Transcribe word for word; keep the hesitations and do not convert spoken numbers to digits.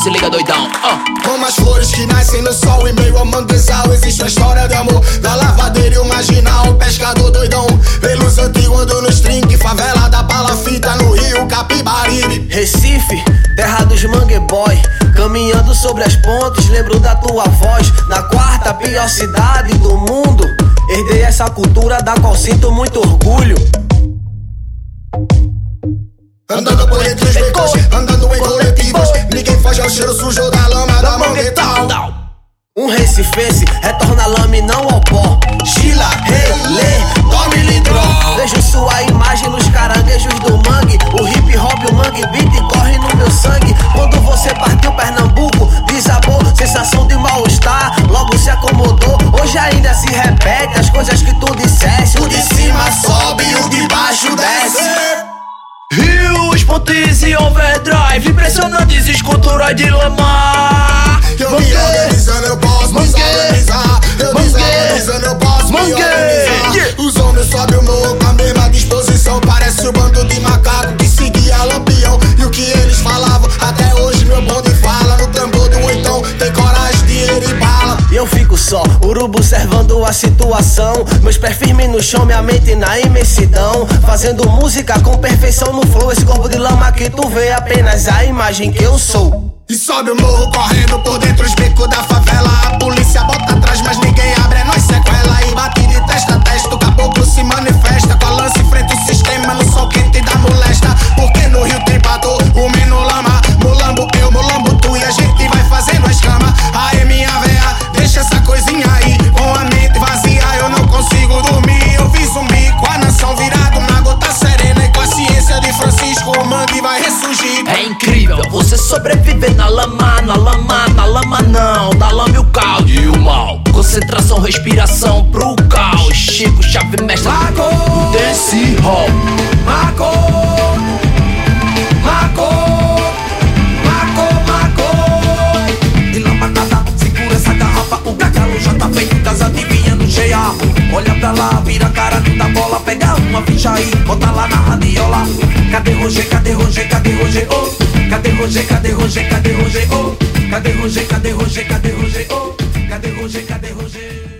se liga doidão. uh. Como as flores que nascem no sol, em meio ao manguezal existe uma história de amor. Da lavadeira e o marginal, pescador doidão. Pelos antigos ando no string, favela da palafita no Rio Capibaribe. Recife, terra dos mangue boy. Caminhando sobre as pontes, lembro da tua voz. Na quarta pior cidade do mundo, herdei essa cultura da qual sinto muito orgulho. Andando por entre os becos, andando em coletivos, ninguém foge ao cheiro sujo da lama da manguetal. Um recifense retorna à lama e não ao pó. Chila, rei, lê, tome lidró. Vejo sua imagem nos caranguejos do mangue. O hip hop, o mangue beat corre no meu sangue. Quando você partiu Pernambuco, desabou, sensação de mal-estar, logo se acomodou. Hoje ainda se repete as coisas que tu disseste. O de cima sobe e o de baixo desce. Rios, pontes e overdrive, impressionantes esculturas de lama. Eu me organizando, eu posso me organizar. Eu desorganizando, eu posso me organizar. Os homens sobem o morro com a mesma disposição. Parece o bando de macaco que seguia lampião. E o que eles falavam, até hoje meu bonde fala. No tambor do então, tem coragem, dinheiro e bala. E eu fico só, urubu observando a situação. Meus pés firmes no chão, minha mente na imensidão. Fazendo música com perfeição no flow. Esse corpo de lama que tu vê, apenas a imagem que eu sou. E sobe o morro correndo por dentro os becos da favela. A polícia bota atrás, mas ninguém abre, é nós sequela. E bate de testa a testa, o caboclo se manifesta. Com a lança enfrenta o sistema no sol quente da molesta. Porque no Rio tem pato, o menino lama. Mulambo eu, mulambo tu, e a gente vai fazendo a escama. Aê minha véia, deixa essa coisinha aí. Com a mente vazia eu não consigo dormir. Eu vi zumbi com a nação virado na gota serena. E com a ciência de Francisco o mangue vai ressurgir. É incrível, você sobreviver na lama, na lama, na lama não. Da lama e o caldo e o mal. Concentração, respiração pro caos. Chico, chave, mestre, Mago, desse hall. Mago, Mago, Mago, Mago. De lambanada, segura essa garrafa. O gargalo já tá feito, casa adivinhando cheia. Olha pra lá, vira a cara, não dá bola. Pega uma ficha aí, bota lá na radiola. Cadê Roger, cadê Roger, cadê Roger, oh? Cadê Roger, cadê Roger, cadê Roger, oh? Cadê Roger, cadê Roger, cadê Roger, oh? Cadê Roger, cadê Roger?